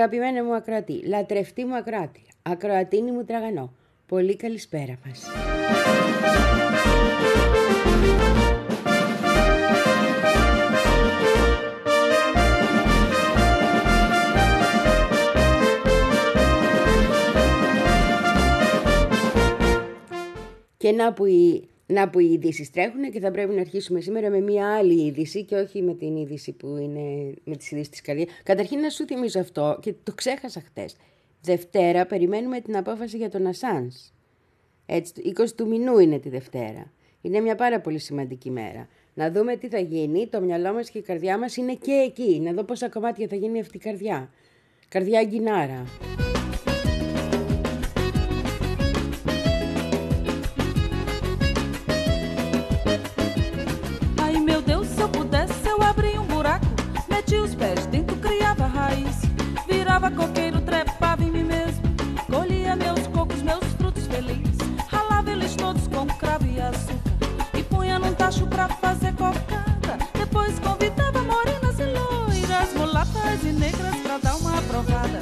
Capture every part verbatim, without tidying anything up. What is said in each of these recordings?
Αγαπημένη μου ακροατή, λατρευτή μου ακροάτρια, ακροατίνη μου τραγανό, πολύ καλησπέρα μας. Και να που οι, να που οι ειδήσεις τρέχουν και θα πρέπει να αρχίσουμε σήμερα με μια άλλη είδηση και όχι με την είδηση που είναι με τις ειδήσεις της καρδιάς. Καταρχήν να σου θυμίζω αυτό και το ξέχασα χτες. Δευτέρα περιμένουμε την απόφαση για τον Ασάνς. Έτσι, είκοσι του μηνού είναι τη Δευτέρα. Είναι μια πάρα πολύ σημαντική μέρα. Να δούμε τι θα γίνει, το μυαλό μας και η καρδιά μας είναι και εκεί. Να δω πόσα κομμάτια θα γίνει αυτή η καρδιά. Καρδιά αγκινάρα. Virava coqueiro, trepava em mim mesmo. Colhia meus cocos, meus frutos felizes. Ralava eles todos com cravo e açúcar. E punha num tacho pra fazer cocada. Depois convidava morenas e loiras, mulatas e negras pra dar uma provada.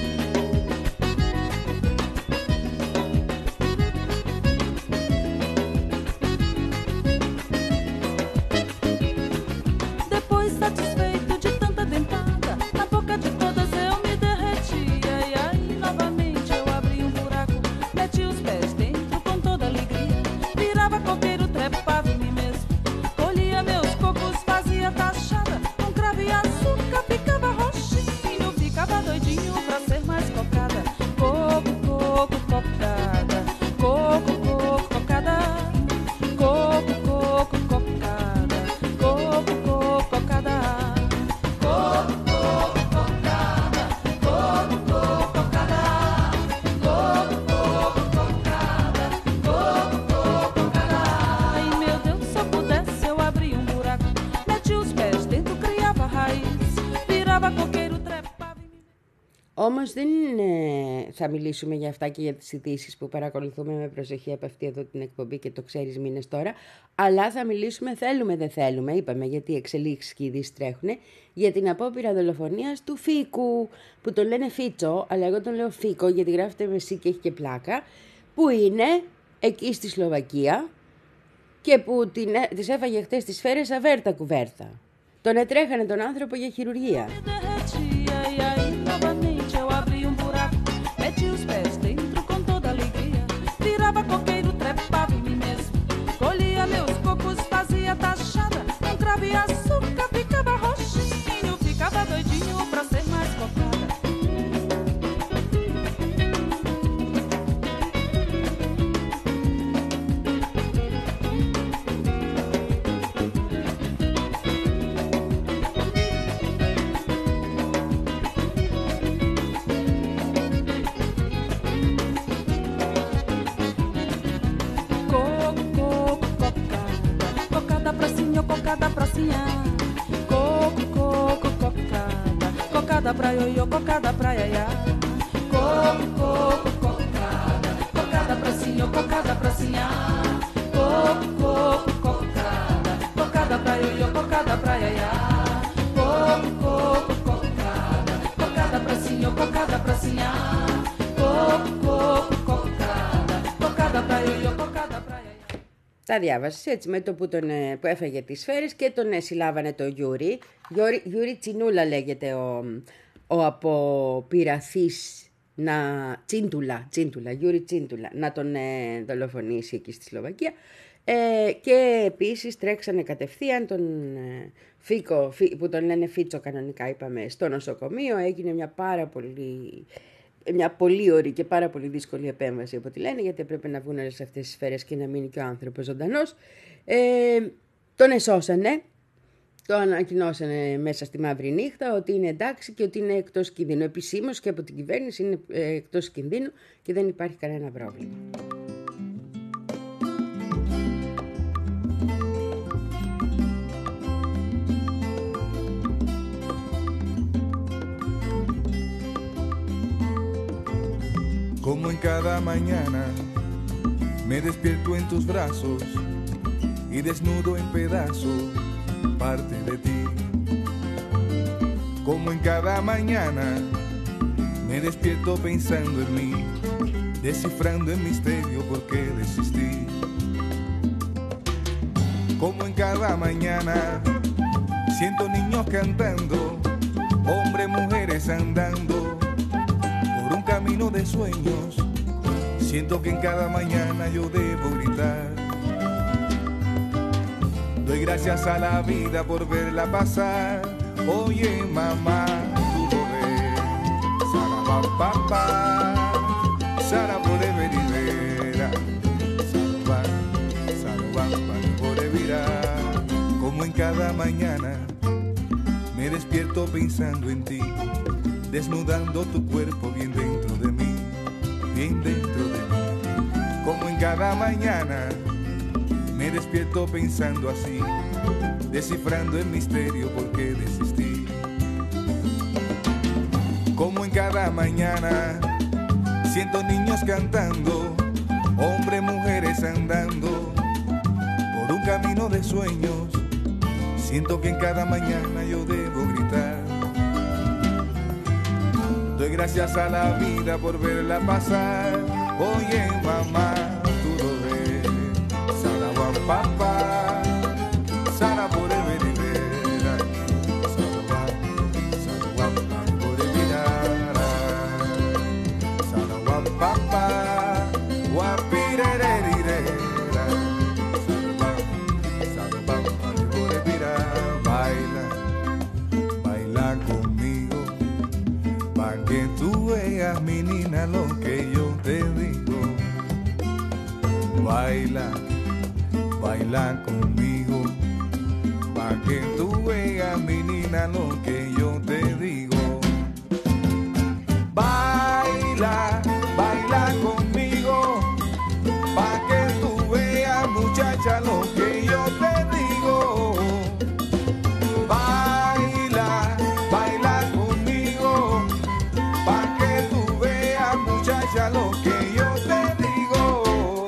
Depois satisfeito de tanta dentada, na boca de todas eu me derretia. E aí novamente eu abri um buraco, meti os pés dentro com toda alegria. Virava coqueiro, trepava em mim mesmo. Colhia meus cocos, fazia taxada. Com cravo e açúcar ficava roxinho, ficava doidinho pra ser mais cocada. Coco, coco, cocada. Coco, coco, cocada. Coco, coco, cocada. Coco, coco, cocada. Coco, coco, cocada. Coco, coco, cocada. Coco, coco, cocada. Coco, coco, cocada. Ai meu Deus, se eu pudesse eu abria um buraco, metia os pés dentro, criava raiz, virava coqueiro, trepava em mim. Όμως δεν ε, θα μιλήσουμε για αυτά και για τις ειδήσεις που παρακολουθούμε με προσοχή από αυτή εδώ την εκπομπή και το ξέρεις μήνες τώρα, αλλά θα μιλήσουμε, θέλουμε δεν θέλουμε, είπαμε γιατί οι εξελίξεις και οι ειδήσεις τρέχουν, για την απόπειρα δολοφονίας του Φίκου, που τον λένε Φίτσο, αλλά εγώ τον λέω Φίκο γιατί γράφεται με σι και έχει και πλάκα, που είναι εκεί στη Σλοβακία και που την, της έφαγε χτες τις σφαίρες αβέρτα κουβέρτα. Τον ετρέχανε τον άνθρωπο για χειρουργία. Me derretia e aí novamente eu abri um buraco, meti os pés dentro com toda alegria. Virava coqueiro, trepava em mim mesmo. Colhia meus cocos, fazia taxada. Com cravo e açúcar ficava roxinho, ficava doidinho pra ser mais cocada. Coco, coco, cocada. Cocada pra sim, ou cocada pra sinhá. Coco, coco, cocada. Cocada pra ioiô, cocada pra iaiá. Coco, coco, cocada. Cocada pra sim, ou cocada pra sinhá. Coco, coco, cocada. Cocada pra ioiô, cocada pra iaiá. Coco, coco, cocada. Cocada pra sim, ou cocada pra sinhá. Coco, coco, cocada. Cocada pra ioiô, cocada pra iaiá. Τα διάβασες έτσι με το που, τον, ε, που έφαγε τις σφαίρες και τον ε, συλλάβανε το Γιούρι. Γιούρι, Γιούρι Τσινούλα λέγεται ο, ο αποπειραθής να... Τσίντουλα, Τσίντουλα, Γιούρι Τσίντουλα, να τον ε, δολοφονήσει εκεί στη Σλοβακία. Ε, και επίσης τρέξανε κατευθείαν τον ε, Φίκο, φί, που τον λένε Φίτσο κανονικά είπαμε, στο νοσοκομείο. Έγινε μια πάρα πολύ... Μια πολύ ωραία και πάρα πολύ δύσκολη επέμβαση από ό,τι λένε, γιατί έπρεπε να βγουν όλες αυτές τις σφαίρες και να μείνει και ο άνθρωπος ζωντανός. Ε, τον εσώσανε, το ανακοινώσανε μέσα στη μαύρη νύχτα ότι είναι εντάξει και ότι είναι εκτός κινδύνου. Επισήμως και από την κυβέρνηση είναι ε, εκτός κινδύνου και δεν υπάρχει κανένα πρόβλημα. Como en cada mañana me despierto en tus brazos y desnudo en pedazos parte de ti. Como en cada mañana Me despierto pensando en mí, descifrando el misterio por qué desistí. Como en cada mañana siento niños cantando, hombres, mujeres andando por un camino de sueños. Siento que en cada mañana yo debo gritar. Doy gracias a la vida por verla pasar. Oye mamá, tú lo ves. Sarabapapá, Sara por Everivera. Sarabá, Sarabapá por Evira. Como en cada mañana me despierto pensando en ti, desnudando tu cuerpo bien dentro de mí, bien dentro de mí. Como en cada mañana me despierto pensando así, descifrando el misterio por qué desistí. Como en cada mañana siento niños cantando, hombres, mujeres andando por un camino de sueños. Siento que en cada mañana yo debo gritar. Doy gracias a la vida por verla pasar. Oye mamá, tú lo ves. Sarabapapá, Sara por Everivera. Sarabá, Sarabapá por Evira. Sarabapapá, guapirererirera. Sarabá, Sarabapá por Evira. Baila, baila conmigo, pa' que tú veas, mi niña, lo que yo te digo. Baila, baila conmigo, pa' que tú veas, mi niña, lo que yo te digo. Baila, baila conmigo, pa' que tú veas, muchacha, lo que yo te digo. Baila, baila conmigo, pa' que tú veas, muchacha, lo que yo te digo.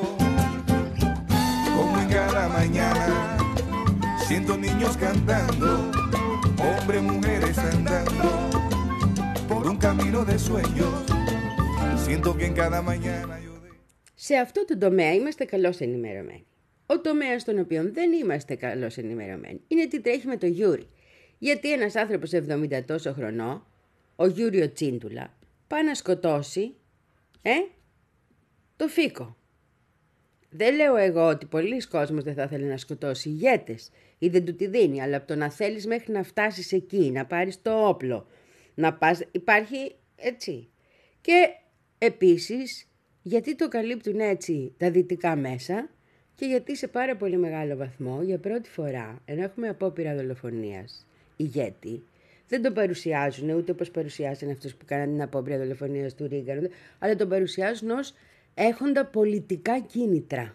Como en cada mañana siento niños cantando, hombres, mujeres andando por un camino de sueños. Siento que en cada mañana yo de... Σε αυτό το τομέα είμαστε καλώς ενημερωμένοι. Ο τομέας στον οποίο δεν είμαστε καλώς ενημερωμένοι είναι τι τρέχει με το Γιούρι. Γιατί ένας άνθρωπος εβδομήντα τόσο χρονών, ο Γιούριο Τσίντουλα, πάει να σκοτώσει ε, το Φίκο. Δεν λέω εγώ ότι πολλοί κόσμος δεν θα ήθελε να σκοτώσει ηγέτες ή δεν του τη δίνει, αλλά από το να θέλεις μέχρι να φτάσεις εκεί, να πάρεις το όπλο, να πας, υπάρχει έτσι. Και επίσης, γιατί το καλύπτουν έτσι τα δυτικά μέσα και γιατί σε πάρα πολύ μεγάλο βαθμό, για πρώτη φορά, ενώ έχουμε απόπειρα δολοφονίας ηγέτη, δεν τον παρουσιάζουν ούτε όπως παρουσιάζουν αυτούς που κάναν την απόπειρα δολοφονίας του Ρίγκαν, αλλά τον παρουσιάζουν ως έχοντα πολιτικά κίνητρα.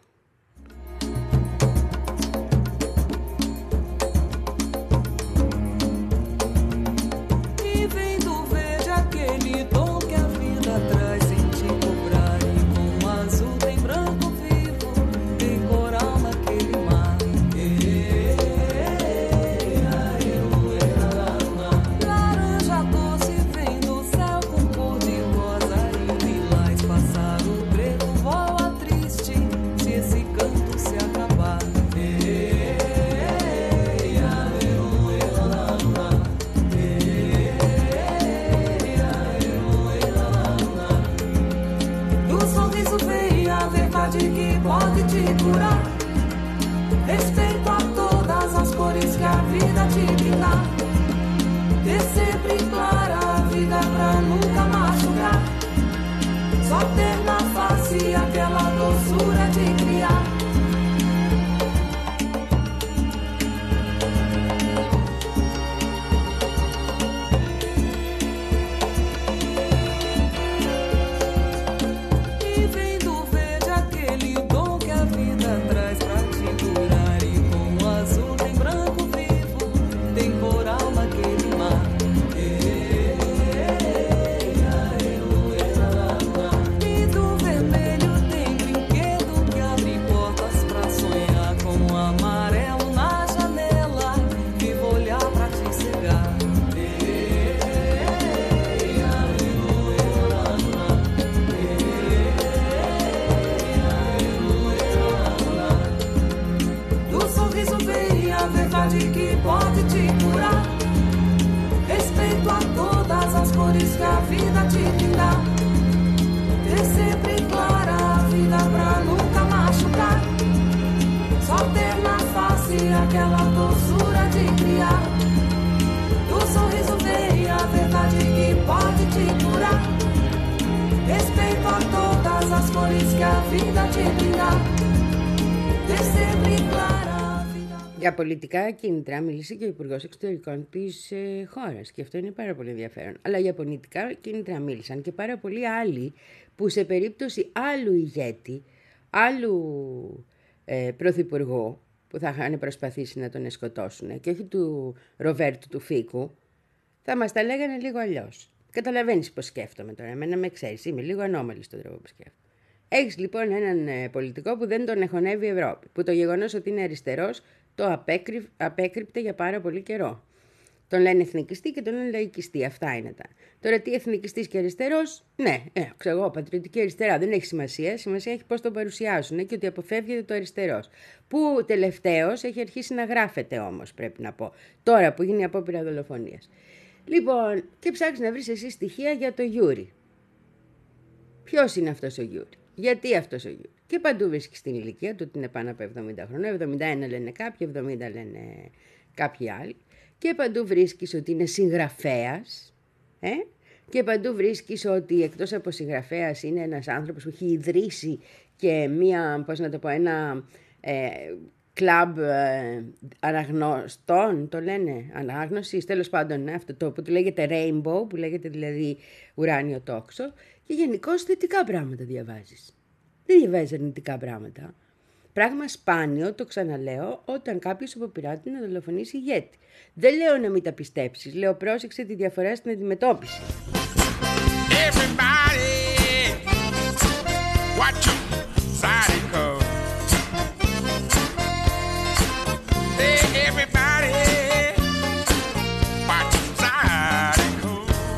E vem do verde aquele dom que a vida traz pra te curar e Respeito a todas as cores que a vida te brinda. Ter sempre clara a vida pra nunca machucar. Só ter na face aquela doçura de criar. Do sorriso vem a verdade que pode te curar. Respeito a todas as cores que a vida te brinda. Ter sempre clara. Για πολιτικά κίνητρα μίλησε και ο Υπουργός Εξωτερικών της ε, χώρας και αυτό είναι πάρα πολύ ενδιαφέρον. Αλλά για πολιτικά κίνητρα μίλησαν και πάρα πολλοί άλλοι που σε περίπτωση άλλου ηγέτη, άλλου ε, πρωθυπουργού που θα είχαν προσπαθήσει να τον σκοτώσουν και όχι του Ροβέρτου του Φίκου, θα μας τα λέγανε λίγο αλλιώς. Καταλαβαίνεις πώς σκέφτομαι τώρα, εμένα με ξέρεις, είμαι λίγο ανώμαλη στον τρόπο που σκέφτομαι. Έχεις λοιπόν έναν ε, πολιτικό που δεν τον εχωνεύει η Ευρώπη, που το γεγονός ότι είναι αριστερός το απέκρυ... απέκρυπτε για πάρα πολύ καιρό. Τον λένε εθνικιστή και τον λένε λαϊκιστή. Αυτά είναι τα. Τώρα τι εθνικιστής και αριστερός, ναι, ε, ξέρω εγώ, πατριωτική αριστερά, δεν έχει σημασία. Σημασία έχει πώς τον παρουσιάζουν και ότι αποφεύγεται το αριστερός. Που τελευταίος έχει αρχίσει να γράφεται όμως, πρέπει να πω. Τώρα που γίνει η απόπειρα δολοφονίας. Λοιπόν, και ψάχνεις να βρεις εσύ στοιχεία για το Γιούρι. Ποιος είναι αυτός ο Γιούρι, γιατί αυτός ο Γιούρι. Και παντού βρίσκεις την ηλικία του ότι είναι πάνω από εβδομήντα χρονών, εβδομήντα ένα λένε κάποιοι, εβδομήντα λένε κάποιοι άλλοι. Και παντού βρίσκεις ότι είναι συγγραφέας, ε? Και παντού βρίσκεις ότι εκτός από συγγραφέας είναι ένας άνθρωπος που έχει ιδρύσει και μία, πώς να το πω, ένα ε, κλαμπ ε, αναγνωστών, το λένε, ανάγνωσης, τέλος πάντων, ναι, αυτό το που του λέγεται rainbow, που λέγεται δηλαδή ουράνιο τόξο, και γενικώς θετικά πράγματα διαβάζεις. Δεν διαβάζεις αρνητικά πράγματα. Πράγμα σπάνιο, το ξαναλέω, όταν κάποιος αποπειράται να δολοφονήσει ηγέτη. Δεν λέω να μην τα πιστέψεις, λέω πρόσεξε τη διαφορά στην αντιμετώπιση. Everybody, watch your side go. Hey, everybody, watch your side go.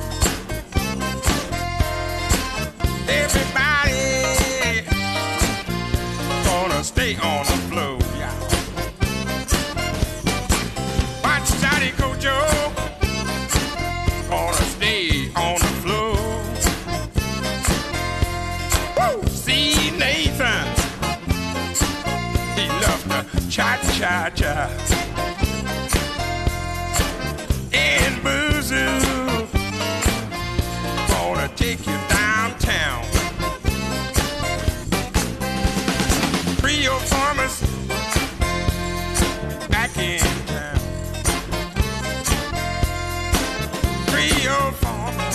Everybody gonna stay on the floor. Yeah. Watch your side go, Joe. Gonna stay on the floor. Woo! See Nathan, he loves to cha-cha-cha. And Boozoo, gonna take you downtown. Creole farmers back in town. Creole farmers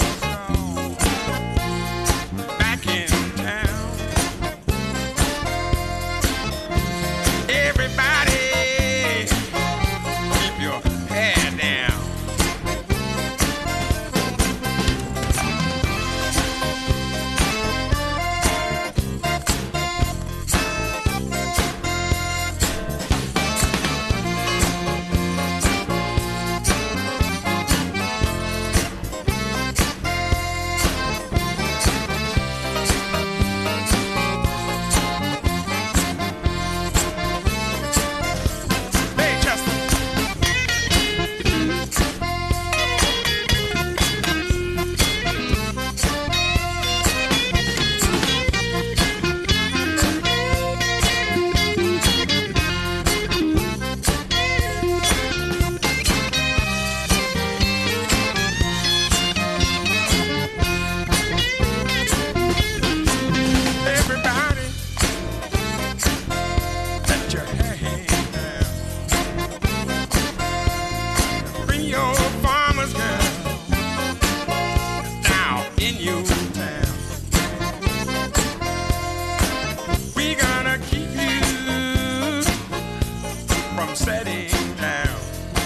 back in town. Everybody, keep your head down. Hey, Chester. Everybody, let your hair hang down. Creole farmers, girl, down in your town. We gonna keep you from setting down.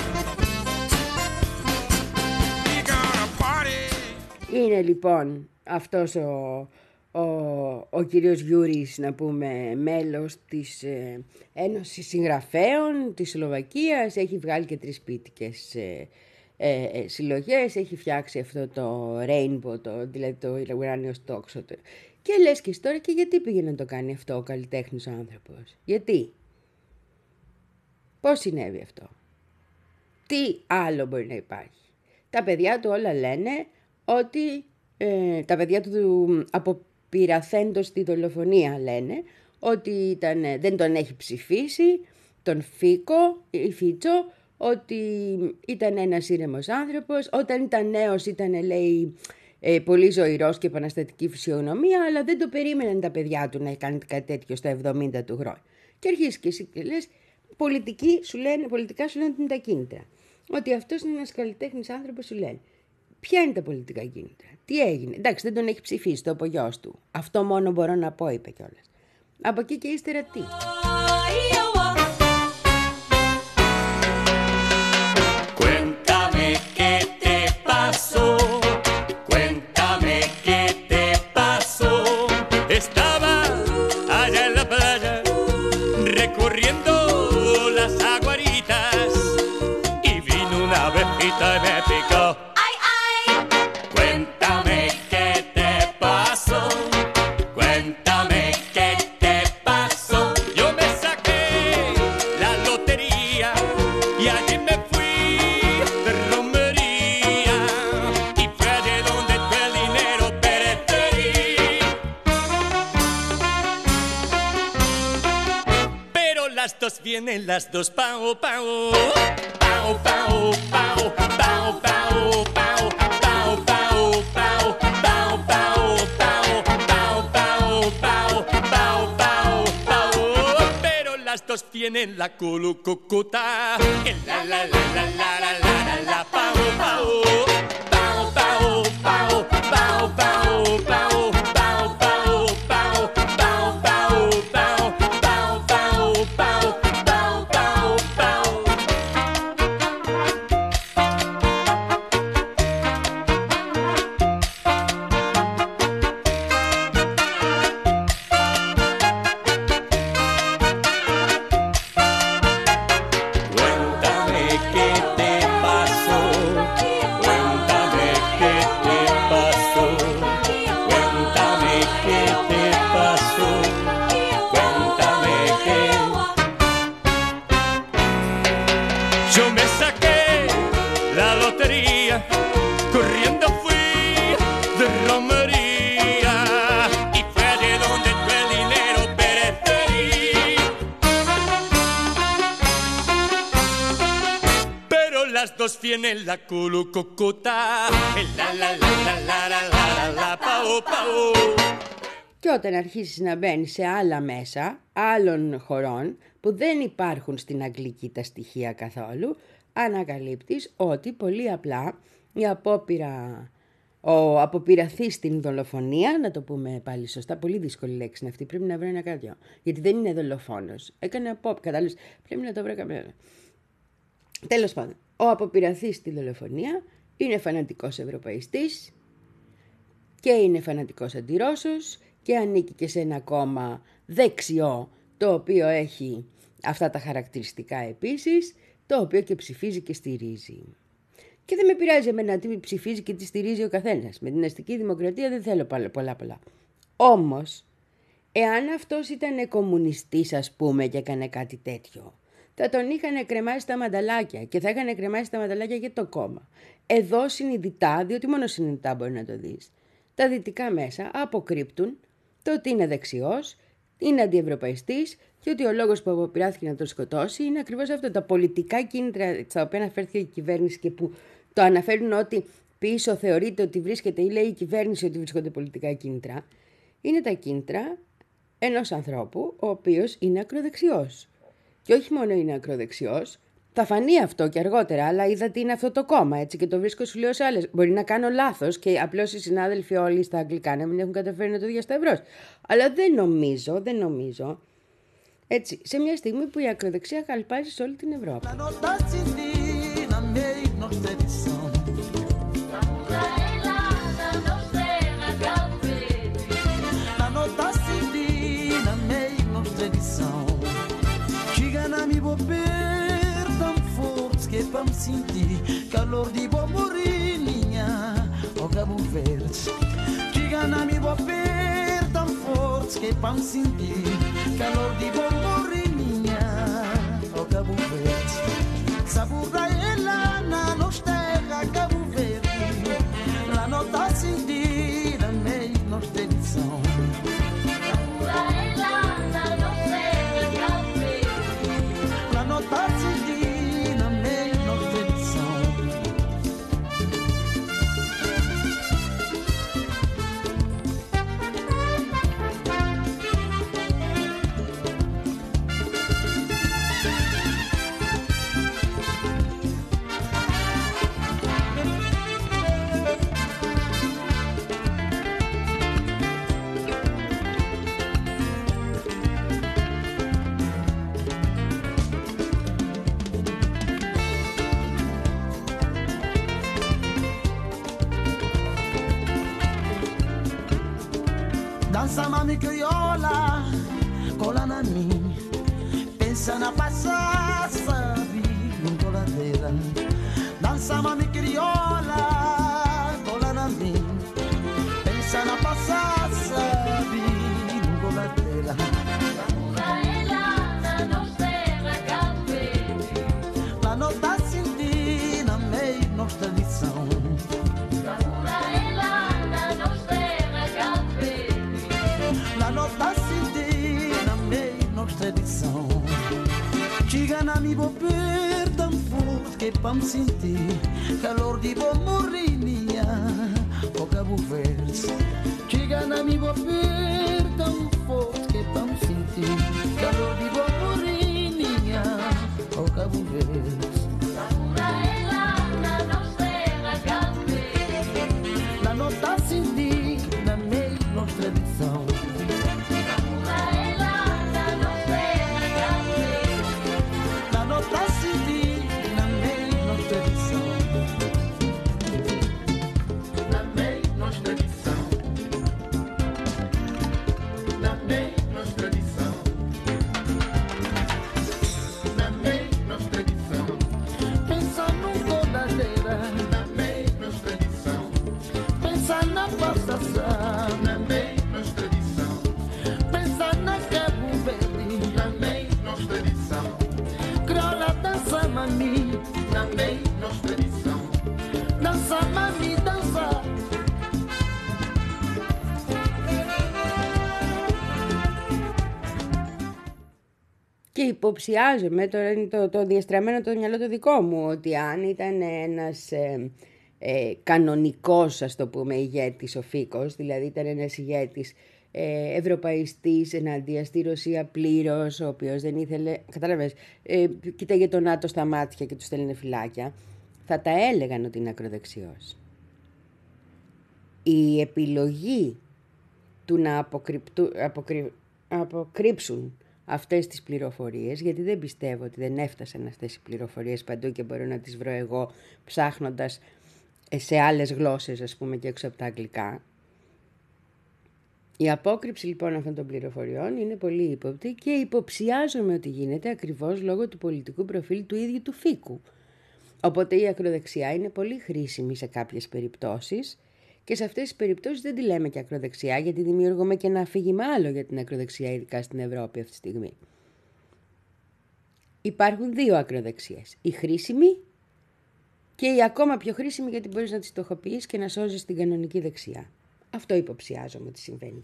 We gonna party. Είναι λοιπόν αυτός ο, ο, ο κύριος Γιούρις, να πούμε, μέλος της ε, Ένωσης Συγγραφέων της Σλοβακίας. Έχει βγάλει και τρεις ποιητικές ε, ε, ε, συλλογές, έχει φτιάξει αυτό το rainbow, το, δηλαδή το ουράνιο τόξο. Το. Και λες και τώρα, και γιατί πήγε να το κάνει αυτό ο καλλιτέχνης ο άνθρωπος, γιατί, πώς συνέβη αυτό, τι άλλο μπορεί να υπάρχει. Τα παιδιά του όλα λένε ότι, ε, τα παιδιά του αποπειραθέντος τη δολοφονία λένε ότι ήταν, δεν τον έχει ψηφίσει, τον Φίκο, η Φίτσο, ότι ήταν ένας ήρεμος άνθρωπος, όταν ήταν νέος ήταν, λέει, ε, πολύ ζωηρός και επαναστατική φυσιογνωμία, αλλά δεν το περίμεναν τα παιδιά του να κάνει κάτι τέτοιο στα εβδομήντα του χρόνια. Και αρχίζεις και εσύ και λες, πολιτική σου λένε, πολιτικά σου λένε ότι είναι τα κίνητρα. Ότι αυτός είναι ένας καλλιτέχνης άνθρωπος, σου λένε. Ποια είναι τα πολιτικά κίνητρα, τι έγινε? Εντάξει, δεν τον έχει ψηφίσει, το απογειός του. Αυτό μόνο μπορώ να πω, είπε κιόλας. Από εκεί και ύστερα τι? Cuéntame qué te pasó, cuéntame qué te pasó. Estaba allá en la playa recorriendo las aguaritas y vino una abejita y me picó. ¡Ay, ay! Cuéntame qué te pasó, cuéntame qué te pasó. Yo me saqué la lotería y allí me fui de romería y fue allí donde tú el dinero preferí. Pero las dos vienen, las dos pao, pao, pao, pao, pao, pao, pao, pao, pao, pao, pao, pao, pao, pao, pao, pao, pao, pao, pao, pao. Pero las dos tienen la culucucuta. El la la la la la la la la la pao, pao, pao, pao, pao, pao, pao, pao, pao, pao, pao, pao, pao, pao, pao, pao, pao, pao, pao, pao. Cuéntame qué te pasó, cuéntame qué te pasó, cuéntame qué te pasó, cuéntame qué. Yo me saqué la lotería, corriendo fui de romería y fue allí donde tú el dinero preferí. Pero las dos tienen la culucucuta. La la la la la la la la la pao pao. Και όταν αρχίσεις να μπαίνεις σε άλλα μέσα άλλων χωρών που δεν υπάρχουν στην αγγλική τα στοιχεία καθόλου, ανακαλύπτεις ότι πολύ απλά η απόπειρα, ο αποπειραθής στην δολοφονία, να το πούμε πάλι σωστά, πολύ δύσκολη λέξη είναι αυτή, πρέπει να βρω ένα κάτι, γιατί δεν είναι δολοφόνος, έκανε απόπειρα, κατάλαβες, πρέπει να το βρω καμία. Τέλος πάντων, ο αποπειραθής στη δολοφονία είναι φανατικός ευρωπαϊστής και είναι φανατικός αντιρώσος και ανήκει και σε ένα κόμμα δεξιό, το οποίο έχει αυτά τα χαρακτηριστικά επίσης, το οποίο και ψηφίζει και στηρίζει. Και δεν με πειράζει εμένα τι ψηφίζει και τι στηρίζει ο καθένας. Με την αστική δημοκρατία δεν θέλω πολλά πολλά. Όμως, εάν αυτός ήταν κομμουνιστής, ας πούμε, και έκανε κάτι τέτοιο, θα τον είχαν κρεμάσει τα μανταλάκια και θα είχαν κρεμάσει τα μανταλάκια για το κόμμα. Εδώ συνειδητά, διότι μόνο συνειδητά μπορεί να το δεις, τα δυτικά μέσα αποκρύπτουν το ότι είναι δεξιός, είναι αντιευρωπαϊστής και ότι ο λόγος που αποπειράθηκε να τον σκοτώσει είναι ακριβώς αυτό. Τα πολιτικά κίνητρα στα οποία αναφέρθηκε η κυβέρνηση και που το αναφέρουν ότι πίσω θεωρείται ότι βρίσκεται ή λέει η κυβέρνηση ότι βρίσκονται πολιτικά κίνητρα, είναι τα κίνητρα ενός ανθρώπου ο οποίος είναι ακροδεξιός. Και όχι μόνο είναι ακροδεξιός, θα φανεί αυτό και αργότερα, αλλά είδα τι είναι αυτό το κόμμα, έτσι, και το βρίσκω, σου λέω, σε άλλες. Μπορεί να κάνω λάθος και απλώς οι συνάδελφοι όλοι στα αγγλικά να μην έχουν καταφέρει να το διασταυρώσουν. Αλλά δεν νομίζω, δεν νομίζω, έτσι, σε μια στιγμή που η ακροδεξιά καλπάζει σε όλη την Ευρώπη. Pra me sentir calor de bomorinha, o Cabo Verde. Que gana me vou per tão forte que pra me sentir calor de bomorinha, o Cabo Verde. Sabor da ela na nos terra Cabo Verde. mi criolla con la nani, pensa na passar, sabe, com la tela. Dança mi criolla con la nani, pensa na passar, sabe, com la tela. La nota sentina meio nostra lição. La nota sentina meio nostra lição. Chigana mi bo per tan forte che pam senti calor di bo morrinia o cabo vers. Chigana mi bo per tan forte che pam senti calor di bo morrinia o cabo vers. La nota sentina meio nostra lição. Και υποψιάζομαι, τώρα είναι το, το διαστραμμένο το μυαλό το δικό μου, ότι αν ήταν ένας ε, ε, κανονικός, ας το πούμε, ηγέτης ο Φίκος, δηλαδή ήταν ένας ηγέτης ε, ευρωπαϊστής εναντίον στη Ρωσία πλήρως, ο οποίος δεν ήθελε, κατάλαβες, ε, κοίταγε τον ΝΑΤΟ στα μάτια και του στέλνε φυλάκια, θα τα έλεγαν ότι είναι ακροδεξιός. Η επιλογή του να αποκρυπτου, αποκρυ, αποκρύψουν αυτές τις πληροφορίες, γιατί δεν πιστεύω ότι δεν έφτασαν αυτές οι πληροφορίες παντού και μπορώ να τις βρω εγώ ψάχνοντας σε άλλες γλώσσες, ας πούμε, και έξω από τα αγγλικά. Η απόκρυψη λοιπόν αυτών των πληροφοριών είναι πολύ ύποπτη και υποψιάζομαι ότι γίνεται ακριβώς λόγω του πολιτικού προφίλ του ίδιου του Φίκου. Οπότε η ακροδεξιά είναι πολύ χρήσιμη σε κάποιες περιπτώσεις και σε αυτές τις περιπτώσεις δεν τη λέμε και ακροδεξιά, γιατί δημιουργούμε και ένα αφήγημα άλλο για την ακροδεξιά, ειδικά στην Ευρώπη αυτή τη στιγμή. Υπάρχουν δύο ακροδεξιές. Η χρήσιμη και η ακόμα πιο χρήσιμη, γιατί μπορείς να τη στοχοποιείς και να σώζεις την κανονική δεξιά. Αυτό υποψιάζομαι ότι συμβαίνει.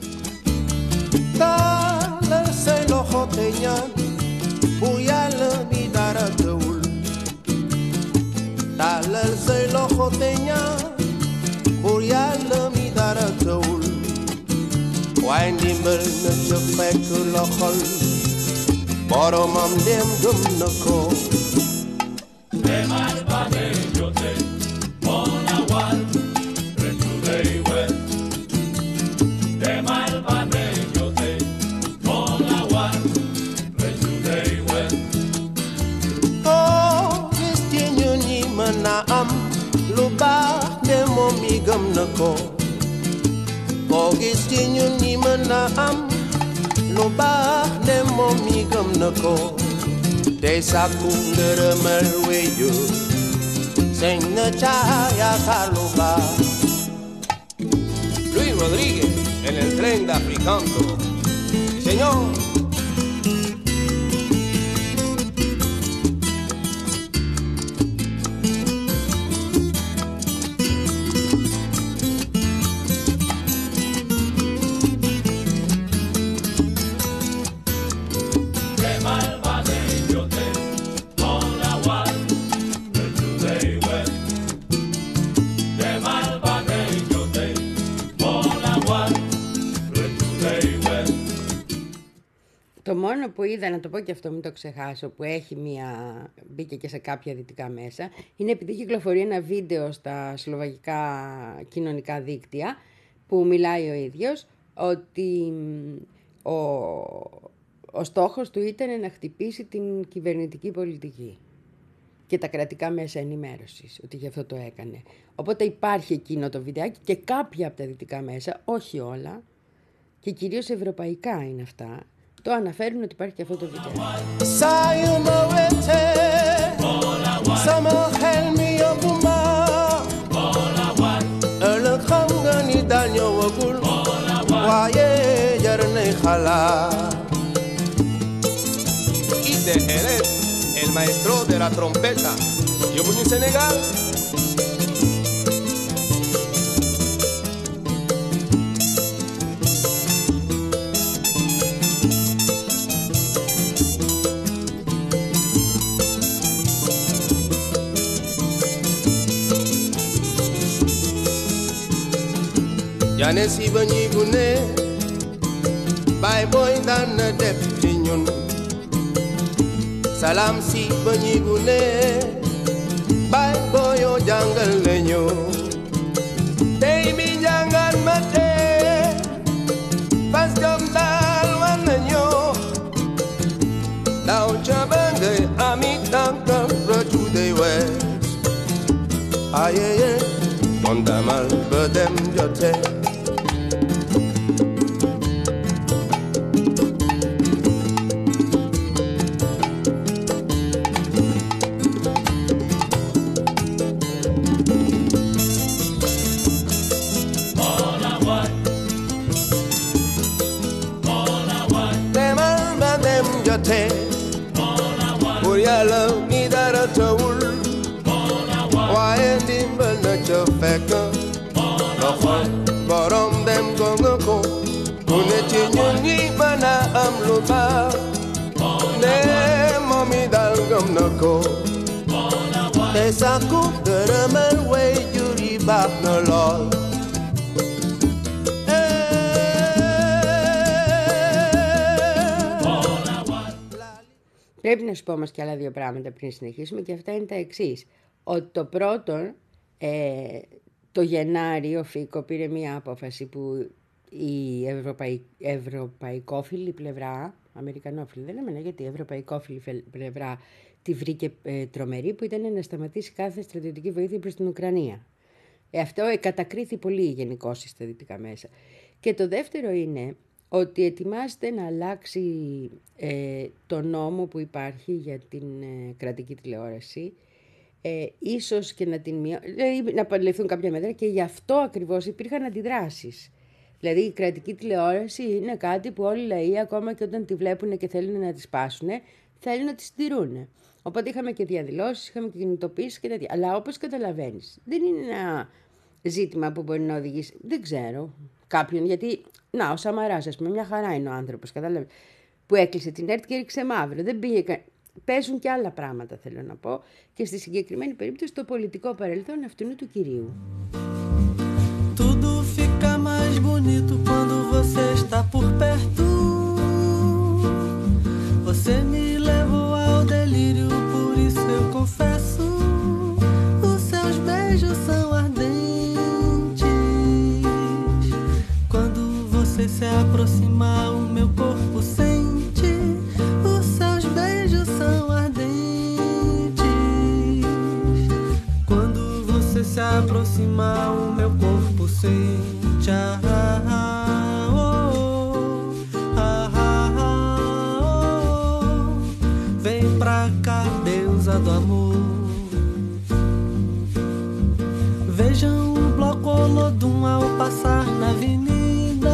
Burială mi dară tăul Oain din bărnă ce fecă la hol Boro mam dem gâmnă co De mai bane jote Bona wal Retu dei wet De mai bane jote Bona wal Retu dei wet Oh, este ni mâna am Luba de momigam nako Augustinho ni mana am Luba de momigam nako De saku ngeremer weyo Seng na chaya kaluba Luis Rodríguez en el tren de Africanto Señor. Το μόνο που είδα, να το πω και αυτό, μην το ξεχάσω, που έχει μία, μπήκε και σε κάποια δυτικά μέσα, είναι επειδή κυκλοφορεί ένα βίντεο στα σλοβακικά κοινωνικά δίκτυα που μιλάει ο ίδιος ότι ο, ο στόχος του ήταν να χτυπήσει την κυβερνητική πολιτική και τα κρατικά μέσα ενημέρωσης, ότι γι' αυτό το έκανε. Οπότε υπάρχει εκείνο το βιντεάκι και κάποια από τα δυτικά μέσα, όχι όλα, και κυρίως ευρωπαϊκά είναι αυτά, το αναφέρουν ότι υπάρχει και αυτό το βίντεο. Y de Jerez, el maestro de la trompeta. Yo voy en Senegal. Yane si banyi gune bay boy dan na def ci ñun salam si banyi gune bay boy yo jangal nañu tay mi jangal ma te fas jom dal wan nañu daw chabande ami tankam raju de west ayeye ondamal bedem jote borom dem gongo ko une ci ñun ñi bana am lu baax ne momi dal gëm na ko te sàkku gërëmal way jur yi baax na lool Πρέπει να σου πω όμως και άλλα δύο πράγματα πριν συνεχίσουμε και αυτά είναι τα εξής. Ότι το πρώτο, ε, το Γενάρη ο Φίκο πήρε μία απόφαση που η Ευρωπαϊ... ευρωπαϊκόφιλη πλευρά, αμερικανόφιλη δεν λέμε, γιατί η ευρωπαϊκόφιλη πλευρά τη βρήκε ε, τρομερή, που ήταν να σταματήσει κάθε στρατιωτική βοήθεια προς την Ουκρανία. Ε, αυτό ε, κατακρίθη πολύ γενικώς στα δυτικά μέσα. Και το δεύτερο είναι ότι ετοιμάζεται να αλλάξει ε, το νόμο που υπάρχει για την ε, κρατική τηλεόραση, ε, ίσως και να την μειώσουν, δηλαδή να παρελθούν κάποια μέτρα, και γι' αυτό ακριβώς υπήρχαν αντιδράσεις. Δηλαδή η κρατική τηλεόραση είναι κάτι που όλοι οι λαοί, ακόμα και όταν τη βλέπουν και θέλουν να τη σπάσουν, θέλουν να τη στηρούν. Οπότε είχαμε και διαδηλώσεις, είχαμε και κινητοποίησεις και τέτοια. Αλλά όπως καταλαβαίνεις, δεν είναι ένα ζήτημα που μπορεί να οδηγήσει, δεν ξέρω, κάποιον, γιατί, να, ο Σαμαράς, ας πούμε, μια χαρά είναι ο άνθρωπος, κατάλαβε, που έκλεισε την ΕΡΤ και έριξε μαύρο. Δεν πήγε κα... Παίζουν και άλλα πράγματα, θέλω να πω, και στη συγκεκριμένη περίπτωση το πολιτικό παρελθόν αυτού του κυρίου. Tudo fica mais bonito quando você está por perto. Você me levou ao delírio, por isso eu confesso. Os seus beijos são ardentes. Quando você se aproxima, o meu corpo sente. Os seus beijos são ardentes. Quando você se aproxima, o meu corpo sente. Ah, ah, ah, oh, ah, ah, ah, oh. Vem pra cá, deusa do amor. Vejam o bloco Olodum ao passar na avenida,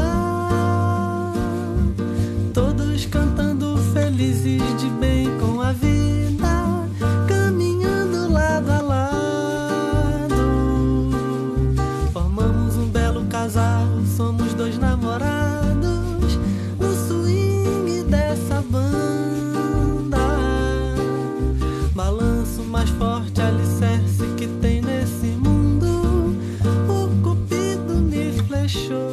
todos cantando felizes de bem com a vida, caminhando lado a lado. Formamos um belo casal, somos dois namorados, no swing dessa banda. Balanço mais forte, alicerce que tem nesse mundo, o cupido me flechou.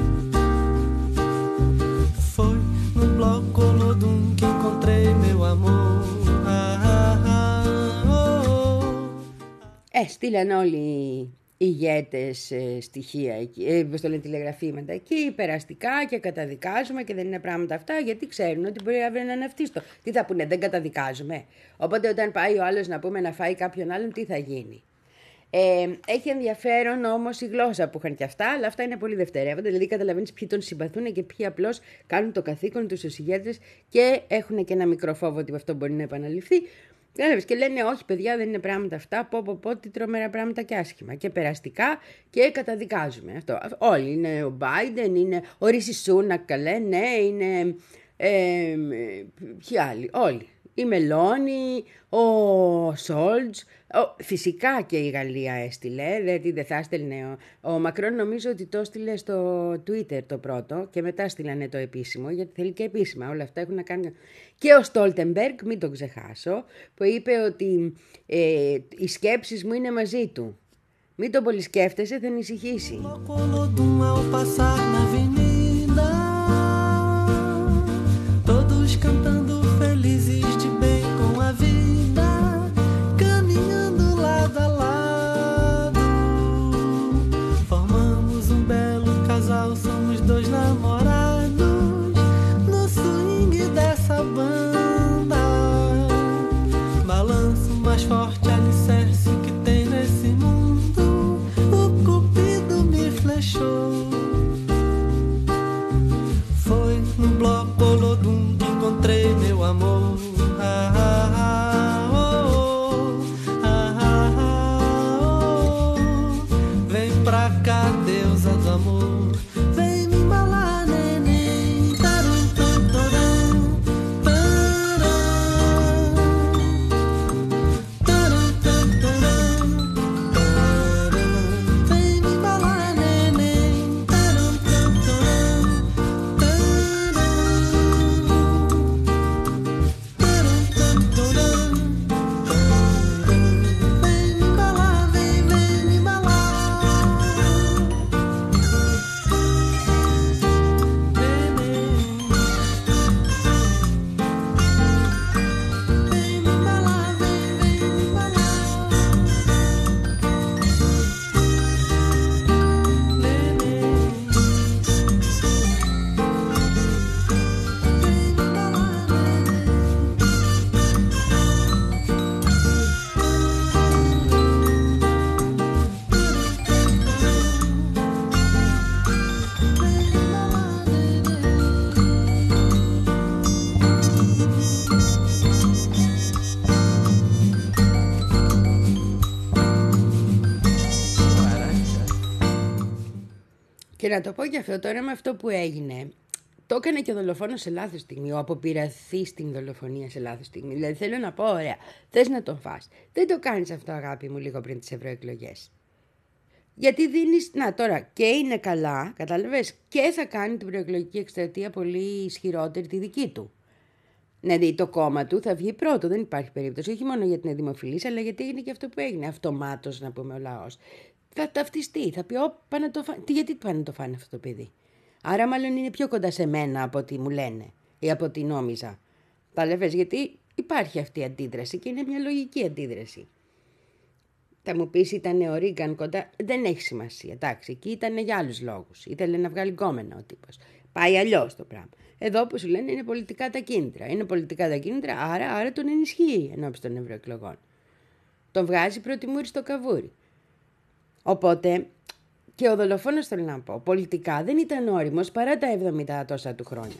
Foi no bloco Olodum que encontrei meu amor. Ah, ah, ah, oh. Ε, στείλαν όλοι οι ηγέτες ε, στοιχεία εκεί, ε, πώς το λένε, τηλεγραφήματα εκεί, περαστικά, και καταδικάζουμε, και δεν είναι πράγματα αυτά, γιατί ξέρουν ότι μπορεί αύριο να είναι αυτίστο. Τι θα πούνε, δεν καταδικάζουμε. Οπότε όταν πάει ο άλλος να πούμε να φάει κάποιον άλλον, τι θα γίνει. Ε, έχει ενδιαφέρον όμως η γλώσσα που είχαν και αυτά, αλλά αυτά είναι πολύ δευτερεύοντα. Δηλαδή καταλαβαίνεις ποιοι τον συμπαθούν και ποιοι απλώς κάνουν το καθήκον τους ως ηγέτες και έχουν και ένα μικρό φόβο ότι αυτό μπορεί να επαναληφθεί. Και λένε όχι παιδιά, δεν είναι πράγματα αυτά, πω πω πω τι τρομερά πράγματα και άσχημα και περαστικά και καταδικάζουμε αυτό. Όλοι είναι ο Biden, είναι ο Ρίση Σούνακ, καλέ, ναι, είναι ε, ποιοι άλλοι, όλοι. Η Μελώνη, ο Σόλτζ, φυσικά και η Γαλλία έστειλε, δηλαδή δεν θα έστελνε. Ο, ο Μακρόν νομίζω ότι το έστειλε στο Twitter το πρώτο και μετά στείλανε το επίσημο, γιατί θέλει και επίσημα, όλα αυτά έχουν να κάνουν. Και ο Στόλτεμπεργκ, μην τον ξεχάσω, που είπε ότι ε, οι σκέψεις μου είναι μαζί του. Μην τον πολύ σκέφτεσαι, θα ανησυχήσει. Και να το πω και αυτό τώρα με αυτό που έγινε. Το έκανε και ο δολοφόνος σε λάθος στιγμή, ο αποπειραθής στην δολοφονία σε λάθος στιγμή. Δηλαδή θέλω να πω, ωραία, θες να τον φας. Δεν το κάνεις αυτό, αγάπη μου, λίγο πριν τις ευρωεκλογές. Γιατί δίνεις, να τώρα και είναι καλά, κατάλαβες, και θα κάνει την προεκλογική εκστρατεία πολύ ισχυρότερη τη δική του. Δηλαδή το κόμμα του θα βγει πρώτο, δεν υπάρχει περίπτωση, όχι μόνο γιατί είναι δημοφιλής, αλλά γιατί έγινε και αυτό που έγινε, αυτομάτως να πούμε ο λαός. Θα ταυτιστεί, θα πει, Ω, πάνε να το φάνε. Τι, γιατί πάνε να το φάνε αυτό το παιδί. Άρα μάλλον είναι πιο κοντά σε μένα από ό,τι μου λένε ή από ό,τι νόμιζα. Παλεύες, γιατί υπάρχει αυτή η αντίδραση και είναι μια λογική αντίδραση. Θα μου πεις ήταν ο Ρίγκαν κοντά, δεν έχει σημασία, εντάξει, εκεί ήταν για άλλους λόγους. Ήθελε να βγάλει γκόμενα ο τύπος. Πάει αλλιώς το πράγμα. Εδώ που σου λένε είναι πολιτικά τα κίνητρα. Είναι πολιτικά τα κίνητρα, άρα, άρα τον ενισχύει ενώπιση των ευρωεκλογών. Τον βγάζει πρώτη μούρη στο καβούρι. Οπότε και ο δολοφόνος, θέλω να πω, πολιτικά δεν ήταν όριμος παρά τα εβδομήντα τόσα του χρόνια.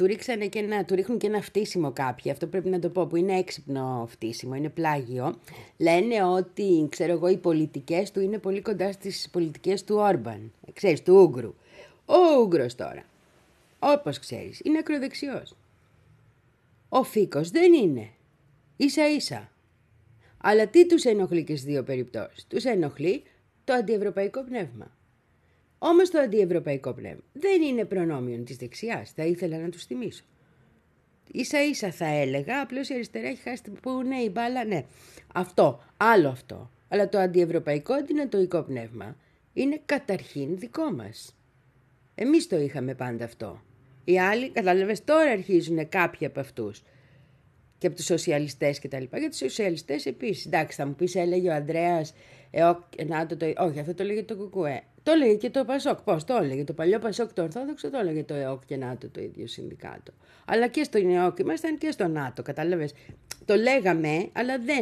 ρίξανε και ένα, του ρίχνουν και ένα φτύσιμο κάποιοι, αυτό πρέπει να το πω, που είναι έξυπνο φτύσιμο, είναι πλάγιο. Λένε ότι, ξέρω εγώ, οι πολιτικές του είναι πολύ κοντά στις πολιτικές του Όρμπαν, ξέρεις, του Ούγκρου. Ο Ούγκρος τώρα, όπως ξέρεις, είναι ακροδεξιός. Ο Φίκος δεν είναι, ίσα ίσα. Αλλά τι τους ενοχλεί και στις δύο περιπτώσεις? Τους ενοχλεί το αντιευρωπαϊκό πνεύμα. Όμως το αντιευρωπαϊκό πνεύμα δεν είναι προνόμιον της δεξιάς, θα ήθελα να τους θυμίσω. Ίσα ίσα θα έλεγα, απλώς η αριστερά έχει χάσει που είναι η μπάλα, ναι. Αυτό, άλλο αυτό. Αλλά το αντιευρωπαϊκό αντινατοϊκό πνεύμα είναι καταρχήν δικό μας. Εμείς το είχαμε πάντα αυτό. Οι άλλοι, κατάλαβες, τώρα αρχίζουν κάποιοι από αυτούς. Και από τους σοσιαλιστές και τα λοιπά. Για τους σοσιαλιστές επίσης. Εντάξει, θα μου πεις, έλεγε ο Ανδρέας, ΕΟΚ, ΝΑΤΟ, το... όχι, αυτό το λέγε το ΚΚΕ. Το έλεγε και το ΠΑΣΟΚ. Πώς το έλεγε? Το παλιό ΠΑΣΟΚ, το Ορθόδοξο, το έλεγε το ΕΟΚ και ΝΑΤΟ, το ίδιο συνδικάτο. Αλλά και στο ΕΟΚ ήμασταν και στο ΝΑΤΟ, κατάλαβες. Το λέγαμε, αλλά δεν.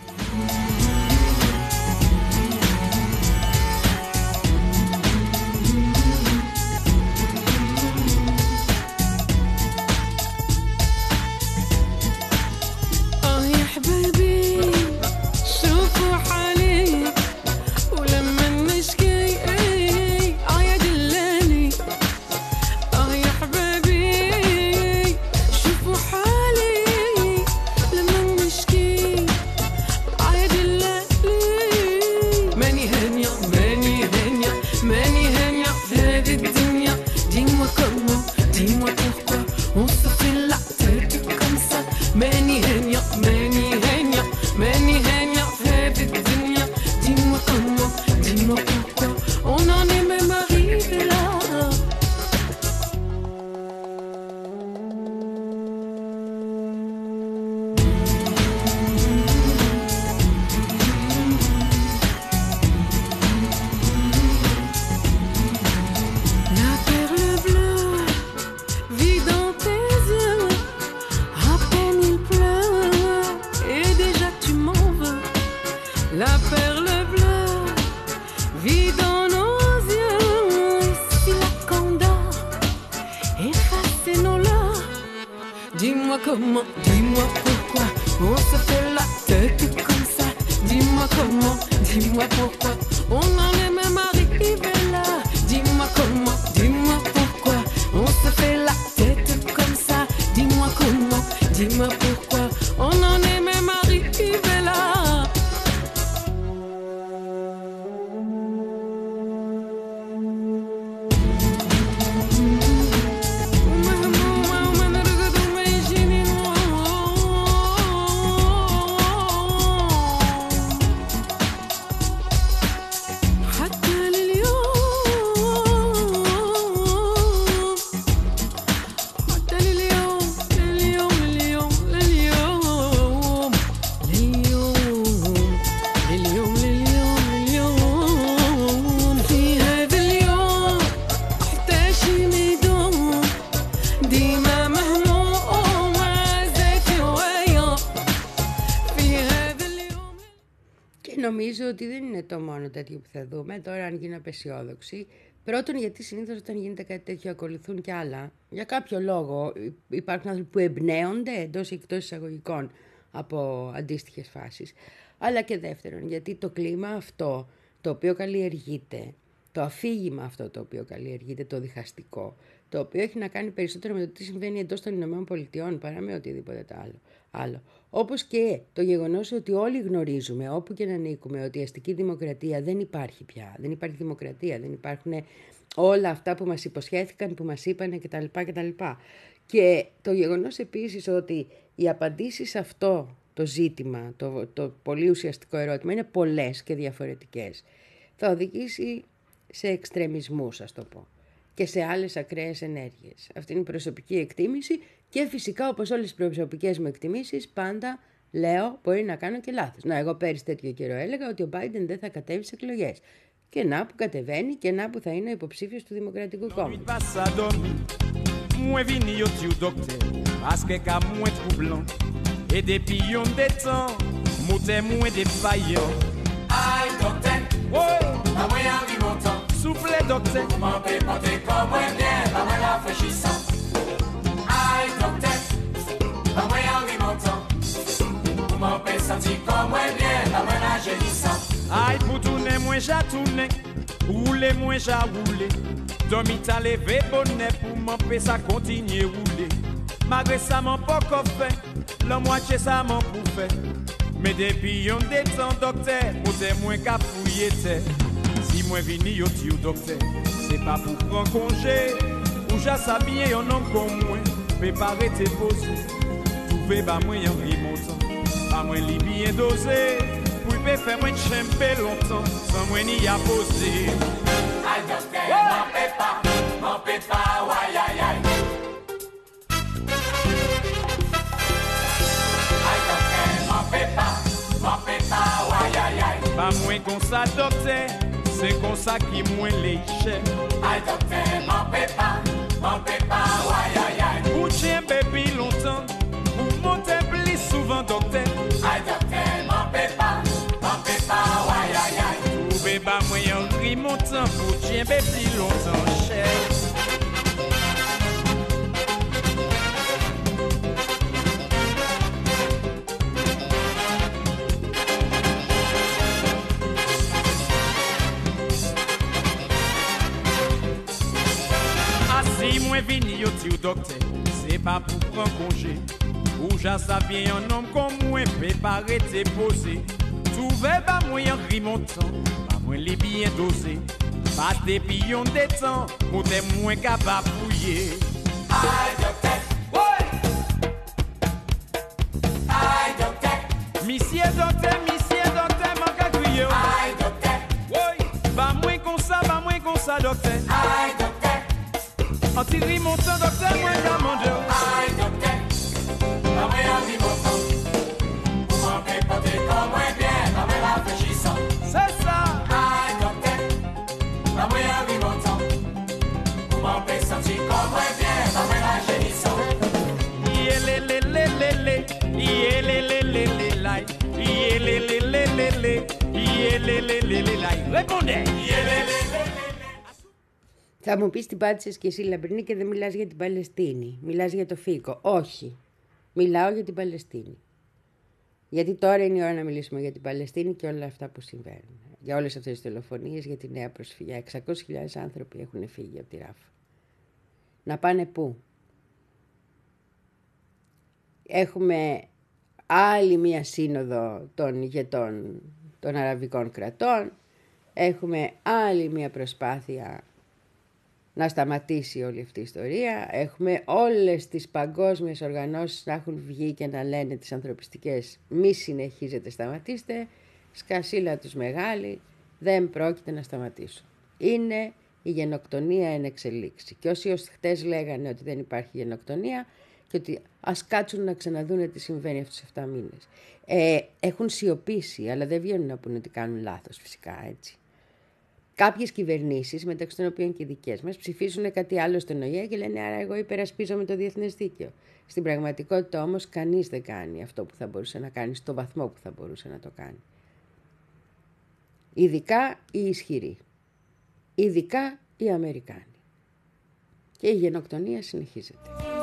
Νομίζω ότι δεν είναι το μόνο τέτοιο που θα δούμε. Τώρα, αν γίνω απεσιόδοξη, πρώτον, γιατί συνήθως όταν γίνεται κάτι τέτοιο ακολουθούν κι άλλα. Για κάποιο λόγο υπάρχουν άνθρωποι που εμπνέονται εντός ή εκτός εισαγωγικών από αντίστοιχες φάσεις. Αλλά και δεύτερον, γιατί το κλίμα αυτό το οποίο καλλιεργείται, το αφήγημα αυτό το οποίο καλλιεργείται, το διχαστικό, το οποίο έχει να κάνει περισσότερο με το τι συμβαίνει εντός των Ηνωμένων Πολιτειών παρά με οτιδήποτε άλλο. άλλο. Όπως και το γεγονός ότι όλοι γνωρίζουμε, όπου και να ανήκουμε, ότι η αστική δημοκρατία δεν υπάρχει πια. Δεν υπάρχει δημοκρατία, δεν υπάρχουν όλα αυτά που μας υποσχέθηκαν, που μας είπανε κτλ. κτλ. Και το γεγονός επίσης ότι οι απαντήσεις σε αυτό το ζήτημα, το, το πολύ ουσιαστικό ερώτημα, είναι πολλές και διαφορετικές. Θα οδηγήσει σε εξτρεμισμούς, ας το πω, και σε άλλες ακραίες ενέργειες. Αυτή είναι η προσωπική εκτίμηση και φυσικά, όπως όλες τις προσωπικές μου εκτιμήσεις, πάντα λέω μπορεί να κάνω και λάθος. Να, εγώ πέρυσι τέτοιο καιρό έλεγα ότι ο Biden δεν θα κατέβει σε εκλογές. Και να που κατεβαίνει και να που θα είναι υποψήφιος του Δημοκρατικού Κόμματος. Soufflez docteur, montez, montez comme un bien, la main rafraîchissant. Aïe senti comme moi bien, pas moi la génissant. Aïe pour tourner, moi j'ai tourné. Rouler, moi j'ai roulé. Dormi t'as levé bonnet pour m'empêcher ça continue rouler. Malgré ça mon pas qu'au fait, la moitié ça mon pour fait. Mais depuis on détend docteur, pour moins qu'à fouiller terre. Si moi vini yo ti ou docteur, c'est pas pour prendre congé. Ou j'ai s'habiller un homme comme moi, préparer tes posés. Trouver ba moi en remontant, pas moi li bien dosé. Pour peut faire moi chemper longtemps, sans moi ni a posé. Aïe docteur, m'en paie pas, m'en paie pas, aïe aïe aïe. Pas moins qu'on ça docteur, c'est qu'on ça qui moins léger. Aïe docteur, m'en paie pas, m'en paie pas, aïe aïe aïe. Ou tient bébé longtemps, ou monter plus souvent docteur. Aïe docteur, m'en paie pas, m'en paie pas, aïe aïe aïe. Trouvez pas moyen de montant pour tient bébé longtemps cher. Si moi vini yo ti ou docteur, c'est pas pour prendre congé. Ou j'ai ça bien un homme comme moi, préparé t'es posé. Trouver pas moyen de montant, pas moins les bien dosé. Pas des pions de temps, pour t'es moins capable fouiller. Aïe docteur, ouais. Aïe docteur, monsieur docteur, monsieur docteur, manque à crier. Aïe docteur, ouais. Pas moins qu'on ça, pas moins qu'on ça docteur. Aïe docteur. En tirant mon temps, docteur, moi, dans mon dos. Aïe, docteur, pas moi, en vivant. Vous m'en répondez comme moi bien, pas moi, rafraîchissant. C'est ça. Aïe, docteur, pas moi, en vivant. Vous m'en faites sentir comme moi bien, pas moi, la génissant. Yélélélélélé, yélélélélélé, yélélélélélé, yélélélélélé. Répondez. Yélélélélélé. Θα μου πεις τι πάτησες και εσύ Λαμπρινή και δεν μιλάς για την Παλαιστίνη. Μιλάς για το Φίκο. Όχι. Μιλάω για την Παλαιστίνη. Γιατί τώρα είναι η ώρα να μιλήσουμε για την Παλαιστίνη και όλα αυτά που συμβαίνουν. Για όλες αυτές τις δολοφονίες, για τη νέα προσφυγιά. εξακόσιες χιλιάδες άνθρωποι έχουν φύγει από τη Ράφα. Να πάνε πού? Έχουμε άλλη μία σύνοδο των ηγετών των αραβικών κρατών. Έχουμε άλλη μία προσπάθεια να σταματήσει όλη αυτή η ιστορία. Έχουμε όλες τις παγκόσμιες οργανώσεις να έχουν βγει και να λένε τις ανθρωπιστικές μη συνεχίζετε, σταματήστε. Σκασίλα τους μεγάλη, δεν πρόκειται να σταματήσουν. Είναι η γενοκτονία εν εξελίξη. Και όσοι ως χτες λέγανε ότι δεν υπάρχει γενοκτονία και ότι ας κάτσουν να ξαναδούνε τι συμβαίνει αυτούς τους επτά μήνες. Ε, έχουν σιωπήσει, αλλά δεν βγαίνουν να πούνε ότι κάνουν λάθος φυσικά, έτσι. Κάποιες κυβερνήσεις, μεταξύ των οποίων και οι δικές μας, ψηφίσουν κάτι άλλο στον Ο Ε Ε και λένε άρα εγώ υπερασπίζομαι το διεθνές δίκαιο. Στην πραγματικότητα όμως κανείς δεν κάνει αυτό που θα μπορούσε να κάνει, στο βαθμό που θα μπορούσε να το κάνει. Ειδικά οι ισχυροί. Ειδικά οι Αμερικάνοι. Και η γενοκτονία συνεχίζεται.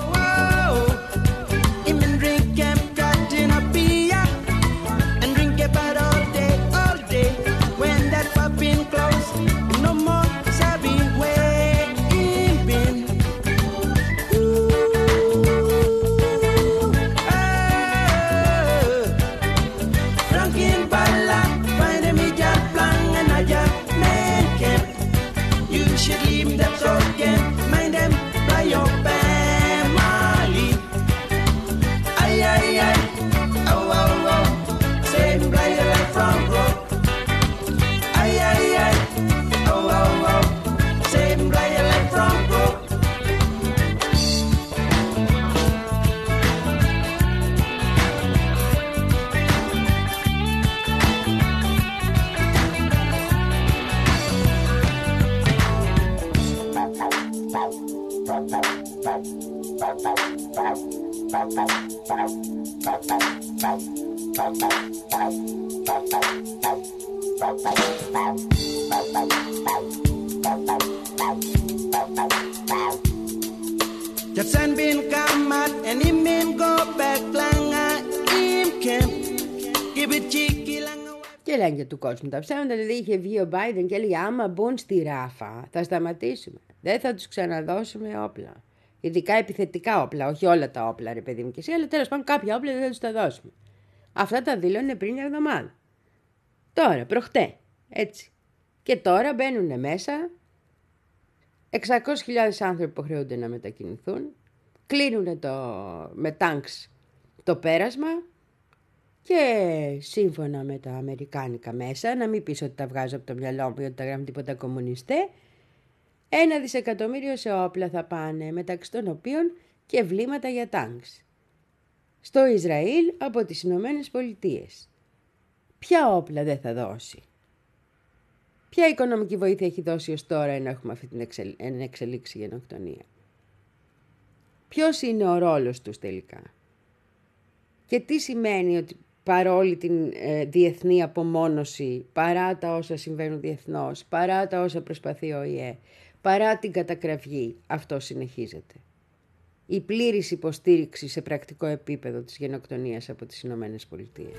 Jetson been come out and him him go back lang him came. Give Και λένε και του κόσμου τα ψέματα. Δηλαδή είχε βγει ο Biden και έλεγε άμα μπουν στη Ράφα θα σταματήσουμε. Δεν θα τους ξαναδώσουμε όπλα. Ειδικά επιθετικά όπλα, όχι όλα τα όπλα, ρε παιδί μου και εσύ, αλλά τέλος πάντων κάποια όπλα δεν θα τους τα δώσουμε. Αυτά τα δήλωνε πριν μια εβδομάδα. Τώρα, προχτέ, έτσι. Και τώρα μπαίνουν μέσα εξακόσιες χιλιάδες άνθρωποι που χρειούνται να μετακινηθούν, κλείνουν το, με τάγκς το πέρασμα και σύμφωνα με τα αμερικάνικα μέσα, να μην πεις ότι τα βγάζω από το μυαλό μου ή ότι τα γράφουν τίποτα κομμουνιστέ, ένα δισεκατομμύριο σε όπλα θα πάνε, μεταξύ των οποίων και βλήματα για τάγκς. Στο Ισραήλ από τις Ηνωμένες Πολιτείες. Ποια όπλα δεν θα δώσει? Ποια οικονομική βοήθεια έχει δώσει ως τώρα ενώ έχουμε αυτή την εξελ... εξελίξη γενοκτονία? Ποιος είναι ο ρόλος τους τελικά? Και τι σημαίνει ότι παρόλη την ε, διεθνή απομόνωση, παρά τα όσα συμβαίνουν διεθνώς, παρά τα όσα προσπαθεί ο ΙΕ, παρά την κατακραυγή, αυτό συνεχίζεται? Η πλήρης υποστήριξη σε πρακτικό επίπεδο της γενοκτονίας από τις Ηνωμένες Πολιτείες.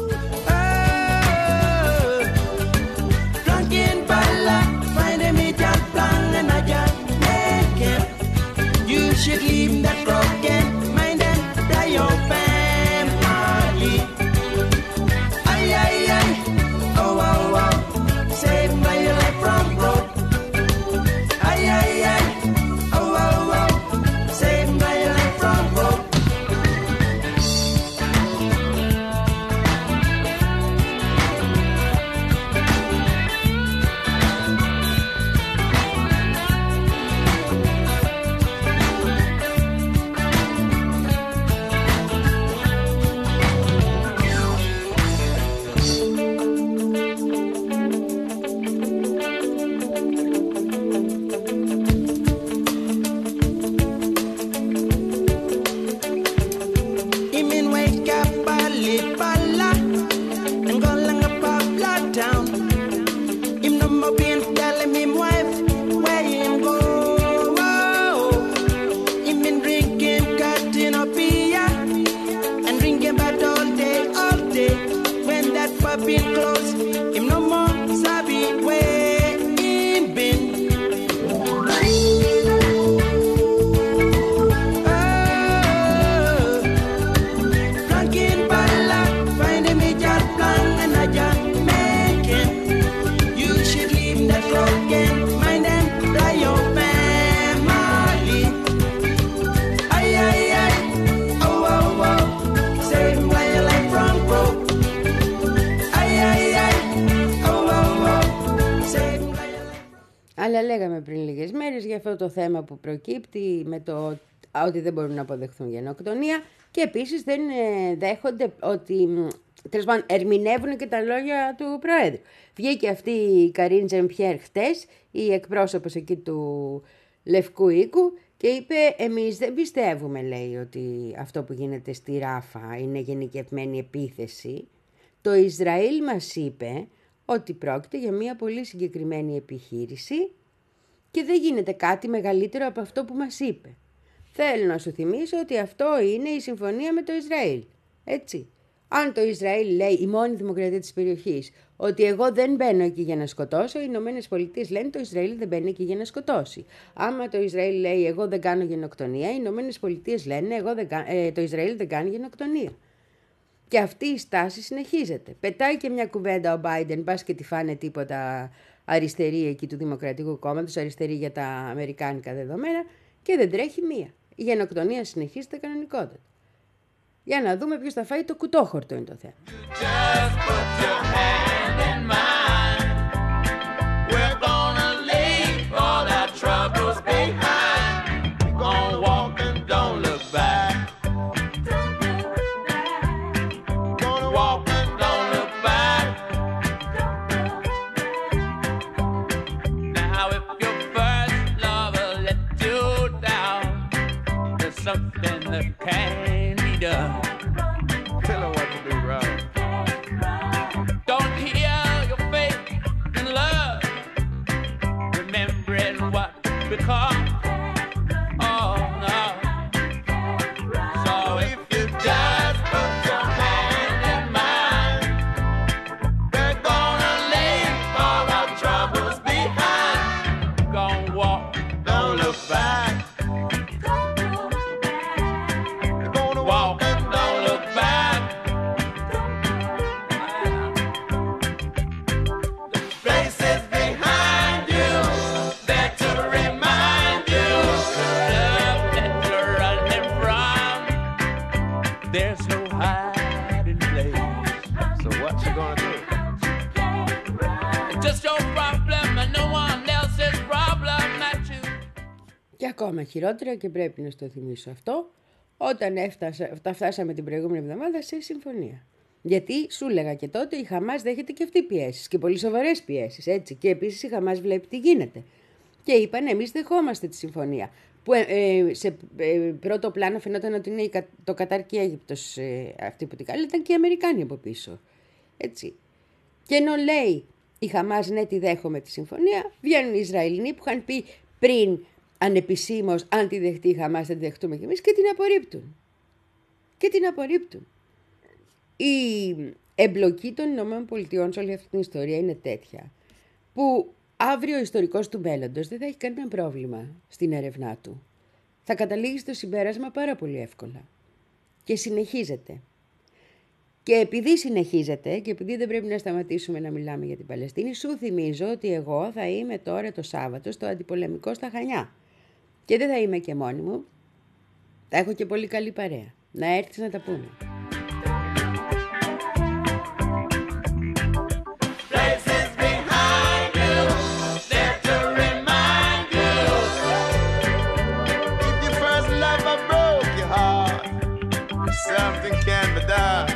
Αλλά λέγαμε πριν λίγες μέρες για αυτό το θέμα που προκύπτει με το ότι δεν μπορούν να αποδεχθούν γενοκτονία και επίσης δεν δέχονται ότι, τέλος πάντων, ερμηνεύουν και τα λόγια του Προέδρου. Βγήκε αυτή η Καρίν Τζεμπιέρ χτες, η εκπρόσωπος εκεί του Λευκού Οίκου, και είπε εμείς δεν πιστεύουμε, λέει, ότι αυτό που γίνεται στη Ράφα είναι γενικευμένη επίθεση. Το Ισραήλ μας είπε ότι πρόκειται για μια πολύ συγκεκριμένη επιχείρηση και δεν γίνεται κάτι μεγαλύτερο από αυτό που μας είπε. Θέλω να σου θυμίσω ότι αυτό είναι η συμφωνία με το Ισραήλ. Έτσι. Αν το Ισραήλ λέει, η μόνη δημοκρατία της περιοχής, ότι εγώ δεν μπαίνω εκεί για να σκοτώσω, οι Ηνωμένες Πολιτείες λένε το Ισραήλ δεν μπαίνει εκεί για να σκοτώσει. Άμα το Ισραήλ λέει εγώ δεν κάνω γενοκτονία, οι Ηνωμένες Πολιτείες λένε εγώ δεν, ε, το Ισραήλ δεν κάνει γενοκτονία. Και αυτή η στάση συνεχίζεται. Πετάει και μια κουβέντα ο Biden, πας και τη φάνε τίποτα αριστερή εκεί του Δημοκρατικού Κόμματος, αριστερή για τα αμερικάνικα δεδομένα, και δεν τρέχει μία. Η γενοκτονία συνεχίζεται κανονικότατα. Για να δούμε ποιος θα φάει το κουτόχορτο είναι το θέμα. Something that can be done. Tell her what to do, Rob. Don't Just your problem and no one else's problem that you... Και ακόμα χειρότερα, και πρέπει να στο θυμίσω αυτό, όταν έφτασα, φτάσαμε την προηγούμενη εβδομάδα σε συμφωνία. Γιατί σου έλεγα και τότε η Χαμάς δέχεται και αυτή πιέσεις και πολύ σοβαρές πιέσεις, έτσι. Και επίσης η Χαμάς βλέπει τι γίνεται. Και είπαν εμείς δεχόμαστε τη συμφωνία. Που ε, ε, σε ε, πρώτο πλάνο φαινόταν ότι είναι το Κατάρ και η Αίγυπτος ε, αυτή που την κάνει, ήταν και οι Αμερικάνοι από πίσω. Έτσι. Και ενώ λέει η Χαμάς ναι τη δέχομαι τη συμφωνία, βγαίνουν οι Ισραηλινοί που είχαν πει πριν ανεπισήμως αν τη δεχτεί η Χαμάς θα τη δεχτούμε κι εμείς και την απορρίπτουν. Και την απορρίπτουν. Η εμπλοκή των ΗΠΑ σε όλη αυτή την ιστορία είναι τέτοια που αύριο ο ιστορικός του μέλλοντος δεν θα έχει κανένα πρόβλημα στην έρευνά του. Θα καταλήγει στο συμπέρασμα πάρα πολύ εύκολα. Και συνεχίζεται. Και επειδή συνεχίζεται και επειδή δεν πρέπει να σταματήσουμε να μιλάμε για την Παλαιστίνη, σου θυμίζω ότι εγώ θα είμαι τώρα το Σάββατο στο αντιπολεμικό στα Χανιά. Και δεν θα είμαι και μόνη μου. Θα έχω και πολύ καλή παρέα. Να έρθεις να τα πούμε. Something can be done.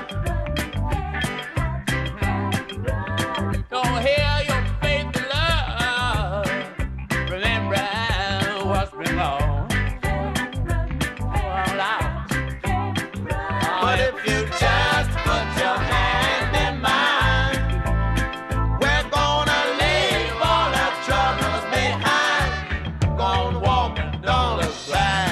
Don't hear your faith love. Remember what's been wrong. All out. But if you just put your hand in mine, we're gonna leave all our troubles behind. Gonna walk and don't look back.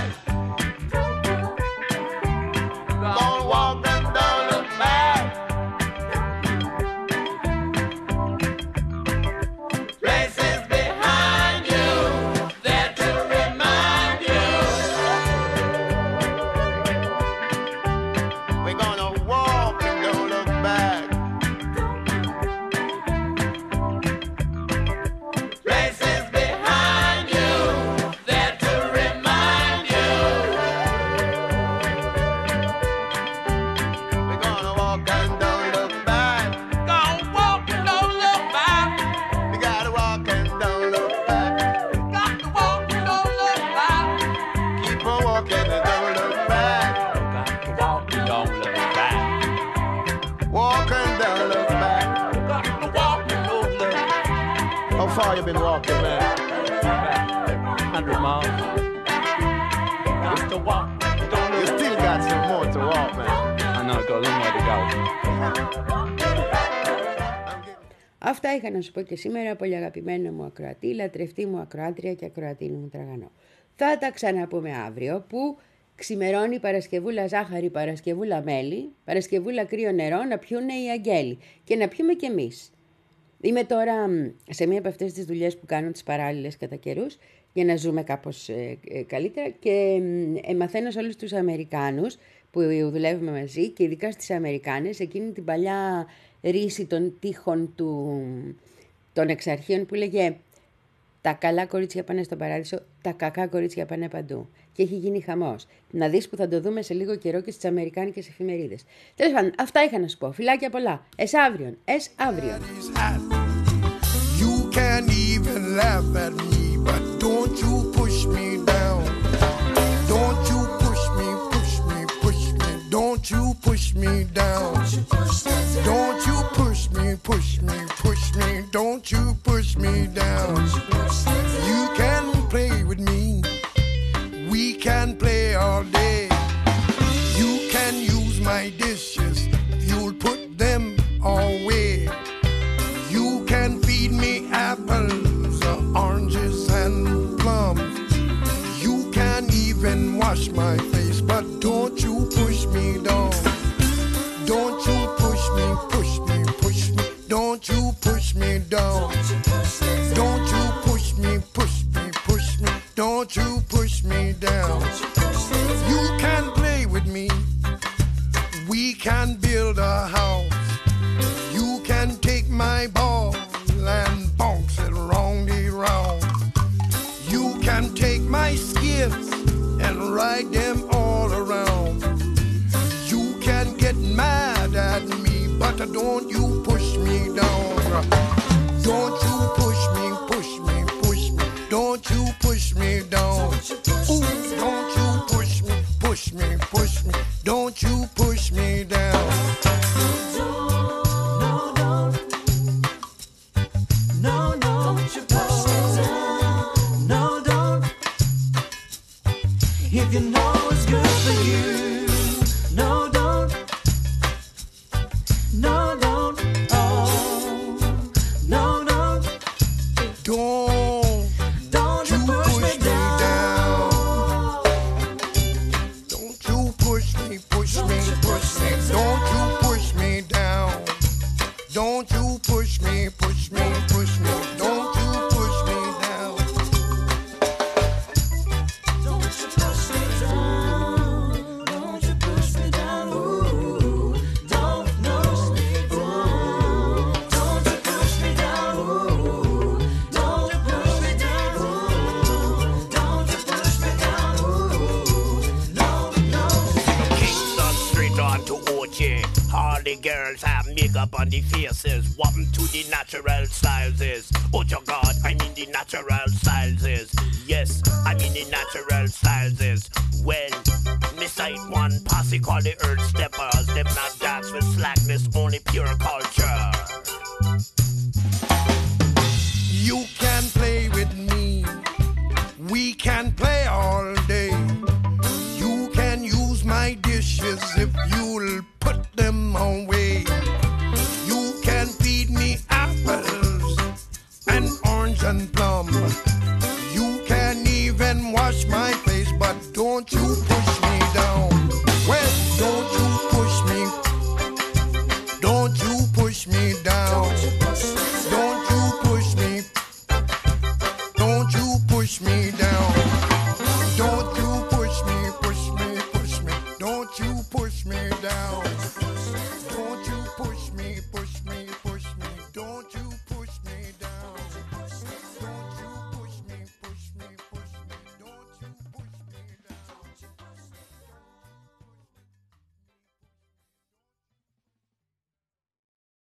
How far you been walking, man? one hundred miles. Just to walk. You still got some more to walk, man. I know, got a long way to go. Αυτά είχα να σου πω και σήμερα, πολύ αγαπημένο μου ακροατή, λατρευτή μου ακροάτρια και ακροατίνη μου τραγανό. Θα τα ξαναπούμε αύριο που ξημερώνει Παρασκευούλα ζάχαρη, Παρασκευούλα μέλι, Παρασκευούλα κρύο νερό να πιούνε οι αγγέλοι και να πιούμε κι εμείς. Είμαι τώρα σε μία από αυτές τις δουλειές που κάνω τις παράλληλες κατά καιρούς για να ζούμε κάπως ε, ε, καλύτερα και ε, μαθαίνω σε όλους τους Αμερικάνους που δουλεύουμε μαζί και ειδικά στις Αμερικάνες εκείνη την παλιά ρίση των τείχων του, των εξαρχείων που λέγε τα καλά κορίτσια πάνε στον παράδεισο, τα κακά κορίτσια πάνε παντού. Και έχει γίνει χαμός. Να δεις που θα το δούμε σε λίγο καιρό και στις αμερικάνικες εφημερίδες. Τέλος πάντων, αυτά είχα να σου πω. Φιλάκια πολλά. Εσ' αύριον. Εσ' αύριον. You can even laugh at me, but don't you push me down. Don't you push me, push me, push me. Don't you push me down. Don't you push me, push me, push me. Don't you push me down. You can play with me. We can play all day. You can use my dishes. You'll put them away. You can feed me apples, uh, oranges and plums. You can even wash my face, but don't you push me down. Don't you push me, push me, push me. Don't you push me down. Don't you push me, push me, push me. Don't you push me down. You can play with me. We can build a house. You can take my ball and bounce it round and round. You can take my skids and ride them all around. You can get mad at me, but don't you push me down. Don't you push me, push me, push me. Don't you push me down. Don't you push me down. Don't you push me down. Ooh, don't push me down. Don't you push me down. Ooh, don't you push me down. Ooh, don't you push me down. Ooh, no, no. Kingston Street on to O J. All the girls have makeup on the faces. What to the natural styles is? Oh your God, I mean the natural styles is. Yes, I mean the natural styles is. Well, me sight one posse called the Earth Steppers. Them not dance with slackness, only pure culture.